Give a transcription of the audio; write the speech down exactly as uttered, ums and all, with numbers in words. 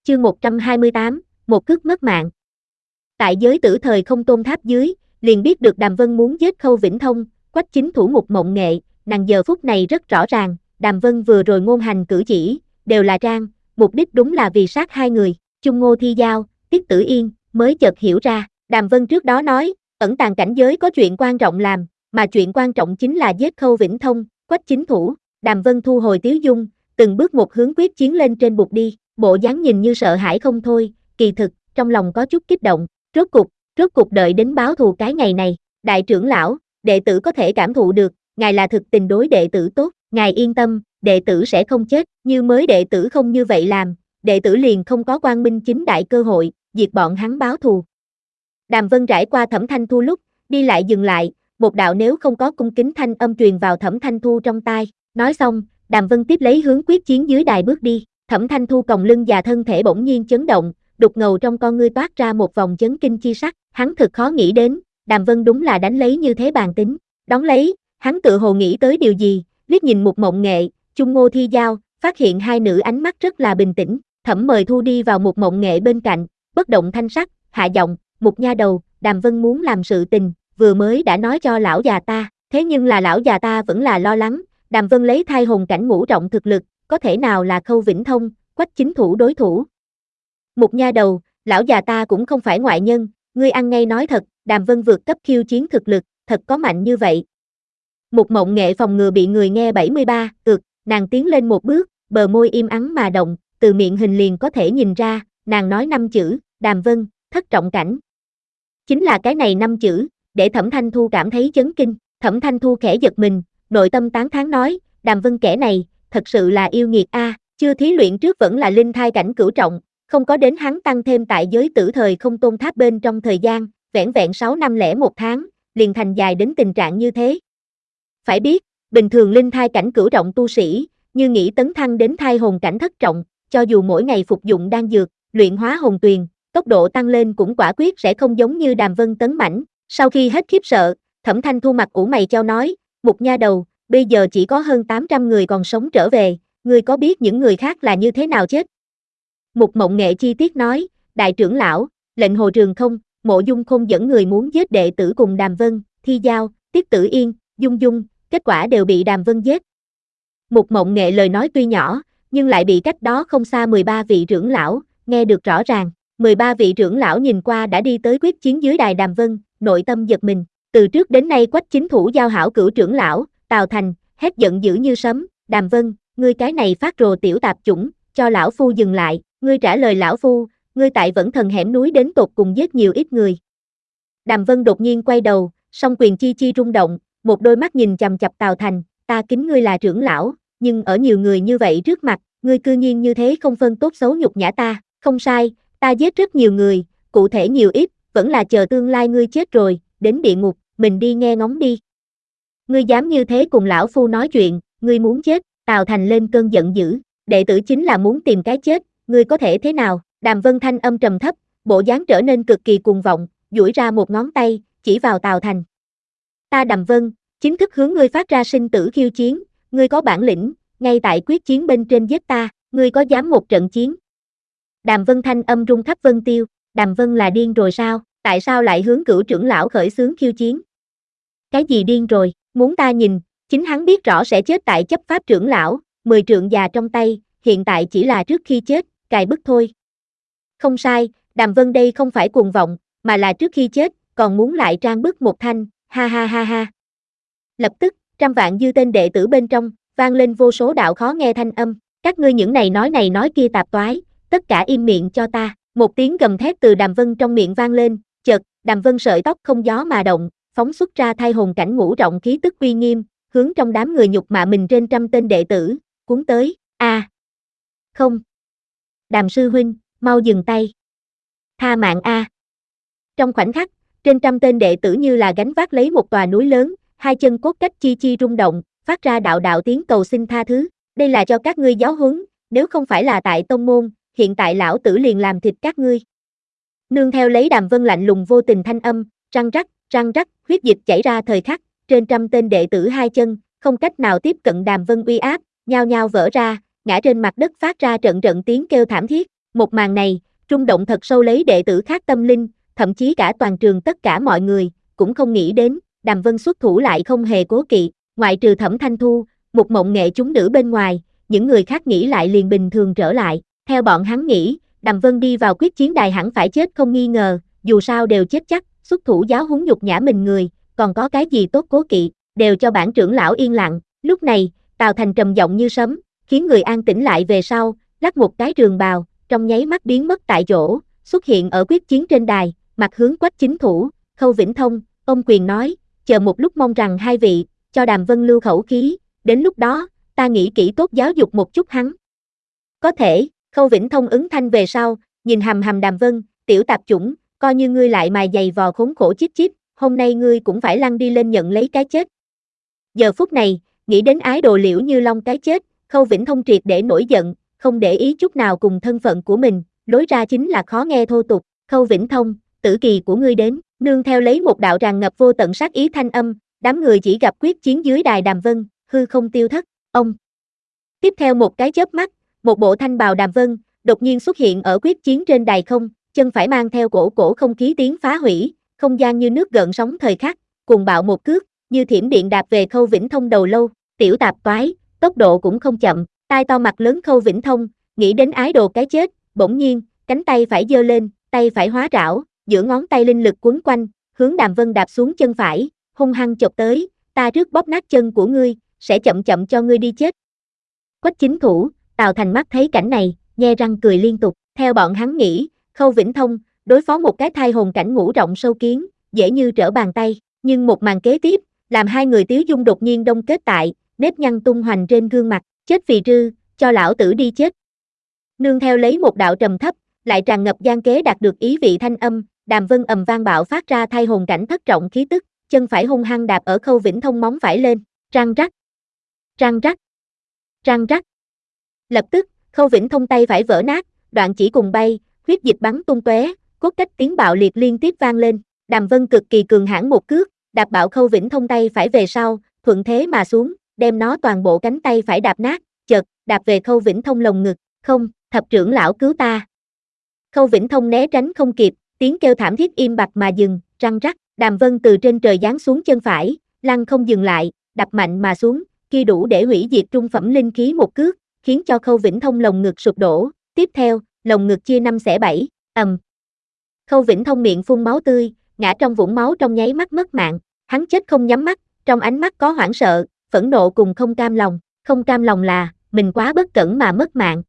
Chương một trăm hai mươi tám, một cước mất mạng. Tại giới tử thời không tôn tháp dưới, liền biết được Đàm Vân muốn giết Khâu Vĩnh Thông, Quách Chính Thủ Mục Mộng Nghệ, nàng giờ phút này rất rõ ràng, Đàm Vân vừa rồi ngôn hành cử chỉ, đều là trang, mục đích đúng là vì sát hai người, Chung Ngô Thi Giao, Tiết Tử Yên, mới chợt hiểu ra, Đàm Vân trước đó nói, ẩn tàng cảnh giới có chuyện quan trọng làm, mà chuyện quan trọng chính là giết Khâu Vĩnh Thông, Quách Chính Thủ, Đàm Vân thu hồi tiếu dung, từng bước một hướng quyết chiến lên trên bục đi, bộ dáng nhìn như sợ hãi không thôi, kỳ thực, trong lòng có chút kích động, rốt cục, rốt cục đợi đến báo thù cái ngày này, đại trưởng lão, đệ tử có thể cảm thụ được, ngài là thực tình đối đệ tử tốt, ngài yên tâm, đệ tử sẽ không chết, như mới đệ tử không như vậy làm, đệ tử liền không có quang minh chính đại cơ hội, diệt bọn hắn báo thù. Đàm Vân trải qua Thẩm Thanh Thu lúc, đi lại dừng lại, một đạo nếu không có cung kính thanh âm truyền vào Thẩm Thanh Thu trong tai, nói xong, Đàm Vân tiếp lấy hướng quyết chiến dưới đài bước đi, Thẩm Thanh Thu còng lưng và thân thể bỗng nhiên chấn động, đục ngầu trong con ngươi toát ra một vòng chấn kinh chi sắc, hắn thực khó nghĩ đến, Đàm Vân đúng là đánh lấy như thế bàn tính, đón lấy, hắn tự hồ nghĩ tới điều gì, liếc nhìn Mục Mộng Nghệ, Chung Ngô Thi Giao, phát hiện hai nữ ánh mắt rất là bình tĩnh, Thẩm mời Thu đi vào Mục Mộng Nghệ bên cạnh, bất động thanh sắc, hạ giọng, Mục nha đầu, Đàm Vân muốn làm sự tình, vừa mới đã nói cho lão già ta, thế nhưng là lão già ta vẫn là lo lắng, Đàm Vân lấy thai hồn cảnh ngũ trọng thực lực, có thể nào là Khâu Vĩnh Thông, Quách Chính Thủ đối thủ. Mục nha đầu, lão già ta cũng không phải ngoại nhân, ngươi ăn ngay nói thật, Đàm Vân vượt cấp khiêu chiến thực lực, thật có mạnh như vậy. Mục Mộng Nghệ phòng ngừa bị người nghe bảy mươi ba, ực, nàng tiến lên một bước, bờ môi im ắng mà động, từ miệng hình liền có thể nhìn ra, nàng nói năm chữ, Đàm Vân, thất trọng cảnh. Chính là cái này năm chữ, để Thẩm Thanh Thu cảm thấy chấn kinh, Thẩm Thanh Thu khẽ giật mình, nội tâm tán thán nói, Đàm Vân kẻ này, thật sự là yêu nghiệt a, chưa thí luyện trước vẫn là linh thai cảnh cửu trọng, không có đến hắn tăng thêm tại giới tử thời không tôn tháp bên trong thời gian, vẻn vẹn sáu năm lẻ một tháng, liền thành dài đến tình trạng như thế. Phải biết, bình thường linh thai cảnh cửu trọng tu sĩ, như nghĩ tấn thăng đến thai hồn cảnh thất trọng, cho dù mỗi ngày phục dụng đan dược, luyện hóa hồn tuyền, tốc độ tăng lên cũng quả quyết sẽ không giống như Đàm Vân tấn mãnh. Sau khi hết khiếp sợ, Thẩm Thanh Thu mặt ủ mày chau nói, Mục nha đầu, bây giờ chỉ có hơn tám trăm người còn sống trở về, ngươi có biết những người khác là như thế nào chết? Mục Mộng Nghệ chi tiết nói, đại trưởng lão, lệnh Hồ Trường Không, Mộ Dung Khôn dẫn người muốn giết đệ tử cùng Đàm Vân, Thi Giao, Tiết Tử Yên, Dung Dung, kết quả đều bị Đàm Vân giết. Mục Mộng Nghệ lời nói tuy nhỏ, nhưng lại bị cách đó không xa mười ba vị trưởng lão, nghe được rõ ràng. mười ba vị trưởng lão nhìn qua đã đi tới quyết chiến dưới đài Đàm Vân, nội tâm giật mình. Từ trước đến nay Quách Chính Thủ giao hảo cửu trưởng lão, Tào Thành, hét giận dữ như sấm, Đàm Vân, ngươi cái này phát rồ tiểu tạp chủng, cho lão phu dừng lại, ngươi trả lời lão phu, ngươi tại Vẫn Thần hẻm núi đến tột cùng giết nhiều ít người. Đàm Vân đột nhiên quay đầu, song quyền chi chi rung động, một đôi mắt nhìn chằm chằm Tào Thành, ta kính ngươi là trưởng lão, nhưng ở nhiều người như vậy trước mặt, ngươi cư nhiên như thế không phân tốt xấu nhục nhã ta, không sai, ta giết rất nhiều người, cụ thể nhiều ít, vẫn là chờ tương lai ngươi chết rồi, đến địa ngục, mình đi nghe ngóng đi. Ngươi dám như thế cùng lão phu nói chuyện, ngươi muốn chết, Tào Thành lên cơn giận dữ, đệ tử chính là muốn tìm cái chết, ngươi có thể thế nào? Đàm Vân thanh âm trầm thấp, bộ dáng trở nên cực kỳ cuồng vọng, duỗi ra một ngón tay, chỉ vào Tào Thành. Ta Đàm Vân, chính thức hướng ngươi phát ra sinh tử khiêu chiến, ngươi có bản lĩnh, ngay tại quyết chiến bên trên giết ta, ngươi có dám một trận chiến? Đàm Vân thanh âm rung khắp Vân Tiêu, Đàm Vân là điên rồi sao, tại sao lại hướng cửu trưởng lão khởi xướng khiêu chiến? Cái gì điên rồi, muốn ta nhìn, chính hắn biết rõ sẽ chết tại chấp pháp trưởng lão, mười trượng già trong tay, hiện tại chỉ là trước khi chết, cài bức thôi. Không sai, Đàm Vân đây không phải cuồng vọng, mà là trước khi chết, còn muốn lại trang bức một thanh, ha ha ha ha. Lập tức, trăm vạn dư tên đệ tử bên trong, vang lên vô số đạo khó nghe thanh âm, các ngươi những này nói này nói kia tạp toái, tất cả im miệng cho ta, một tiếng gầm thét từ Đàm Vân trong miệng vang lên, chợt, Đàm Vân sợi tóc không gió mà động, phóng xuất ra thai hồn cảnh ngũ trọng khí tức uy nghiêm, hướng trong đám người nhục mạ mình trên trăm tên đệ tử, cuốn tới, a à. Không. Đàm sư huynh, mau dừng tay. Tha mạng a. Trong khoảnh khắc, trên trăm tên đệ tử như là gánh vác lấy một tòa núi lớn, hai chân cốt cách chi chi rung động, phát ra đạo đạo tiếng cầu xin tha thứ, đây là cho các ngươi giáo huấn, nếu không phải là tại tông môn, hiện tại lão tử liền làm thịt các ngươi. Nương theo lấy Đàm Vân lạnh lùng vô tình thanh âm, răng rắc, răng rắc, huyết dịch chảy ra thời khắc, trên trăm tên đệ tử hai chân, không cách nào tiếp cận Đàm Vân uy áp, nhao nhao vỡ ra, ngã trên mặt đất phát ra trận trận tiếng kêu thảm thiết, Một màn này, rung động thật sâu lấy đệ tử khác tâm linh, thậm chí cả toàn trường tất cả mọi người, cũng không nghĩ đến, Đàm Vân xuất thủ lại không hề cố kỵ, ngoại trừ Thẩm Thanh Thu, một mộng nghệ chúng nữ bên ngoài, những người khác nghĩ lại liền bình thường trở lại, theo bọn hắn nghĩ, Đàm Vân đi vào quyết chiến đài hẳn phải chết không nghi ngờ, dù sao đều chết chắc, xuất thủ giáo huấn nhục nhã mình người, còn có cái gì tốt cố kỵ, đều cho bản trưởng lão yên lặng, lúc này, Tào Thành trầm giọng như sấm, khiến người an tĩnh lại về sau, lắc một cái trường bào, trong nháy mắt biến mất tại chỗ, xuất hiện ở quyết chiến trên đài, mặt hướng Quách Chính Thủ, Khâu Vĩnh Thông, ông quyền nói, chờ một lúc mong rằng hai vị, cho Đàm Vân lưu khẩu khí, đến lúc đó, ta nghĩ kỹ tốt giáo dục một chút hắn. Có thể, Khâu Vĩnh Thông ứng thanh về sau, nhìn hầm hầm Đàm Vân, tiểu tạp chủng, coi như ngươi lại mài giày vò khốn khổ chíp chíp, hôm nay ngươi cũng phải lăn đi lên nhận lấy cái chết. Giờ phút này, nghĩ đến ái đồ Liễu Như Long cái chết, Khâu Vĩnh Thông triệt để nổi giận, không để ý chút nào cùng thân phận của mình, lối ra chính là khó nghe thô tục, Khâu Vĩnh Thông, tử kỳ của ngươi đến, nương theo lấy một đạo tràn ngập vô tận sát ý thanh âm, đám người chỉ gặp quyết chiến dưới đài Đàm Vân, hư không tiêu thất, ông. Tiếp theo một cái chớp mắt, một bộ thanh bào Đàm Vân, đột nhiên xuất hiện ở quyết chiến trên đài không, chân phải mang theo cổ cổ không khí tiếng phá hủy, không gian như nước gợn sóng thời khắc, cuồng bạo một cước, như thiểm điện đạp về Khâu Vĩnh Thông đầu lâu, tiểu tạp toái, tốc độ cũng không chậm, tai to mặt lớn Khâu Vĩnh Thông, nghĩ đến ái đồ cái chết, bỗng nhiên, cánh tay phải giơ lên, tay phải hóa rảo, giữa ngón tay linh lực quấn quanh, hướng Đàm Vân đạp xuống chân phải, hung hăng chộp tới, ta trước bóp nát chân của ngươi, sẽ chậm chậm cho ngươi đi chết. Quách Chính Thủ, Tào Thành mắt thấy cảnh này, nhe răng cười liên tục, theo bọn hắn nghĩ, Khâu Vĩnh Thông, đối phó một cái thai hồn cảnh ngũ rộng sâu kiến, dễ như trở bàn tay, nhưng một màn kế tiếp, làm hai người Tiếu Dung đột nhiên đông kết tại, nếp nhăn tung hoành trên gương mặt, chết vì rư, cho lão tử đi chết. Nương theo lấy một đạo trầm thấp, lại tràn ngập gian kế đạt được ý vị thanh âm, Đàm Vân ầm vang bạo phát ra thai hồn cảnh thất trọng khí tức, chân phải hung hăng đạp ở Khâu Vĩnh Thông móng phải lên, răng rắc, răng rắc, răng rắc. Lập tức, Khâu Vĩnh Thông tay phải vỡ nát, đoạn chỉ cùng bay, huyết dịch bắn tung tóe, cốt cách tiếng bạo liệt liên tiếp vang lên, Đàm Vân cực kỳ cường hãn một cước, đạp bạo Khâu Vĩnh Thông tay phải về sau, thuận thế mà xuống, đem nó toàn bộ cánh tay phải đạp nát, chợt, đạp về Khâu Vĩnh Thông lồng ngực, không, thập trưởng lão cứu ta. Khâu Vĩnh Thông né tránh không kịp, tiếng kêu thảm thiết im bặt mà dừng, răng rắc, Đàm Vân từ trên trời giáng xuống chân phải, lăn không dừng lại, đập mạnh mà xuống, kia đủ để hủy diệt trung phẩm linh khí một cước, khiến cho Khâu Vĩnh Thông lồng ngực sụp đổ, tiếp theo, lồng ngực chia năm xẻ bảy, ầm. Khâu Vĩnh Thông miệng phun máu tươi, ngã trong vũng máu trong nháy mắt mất mạng, hắn chết không nhắm mắt, trong ánh mắt có hoảng sợ, phẫn nộ cùng không cam lòng, không cam lòng là, mình quá bất cẩn mà mất mạng,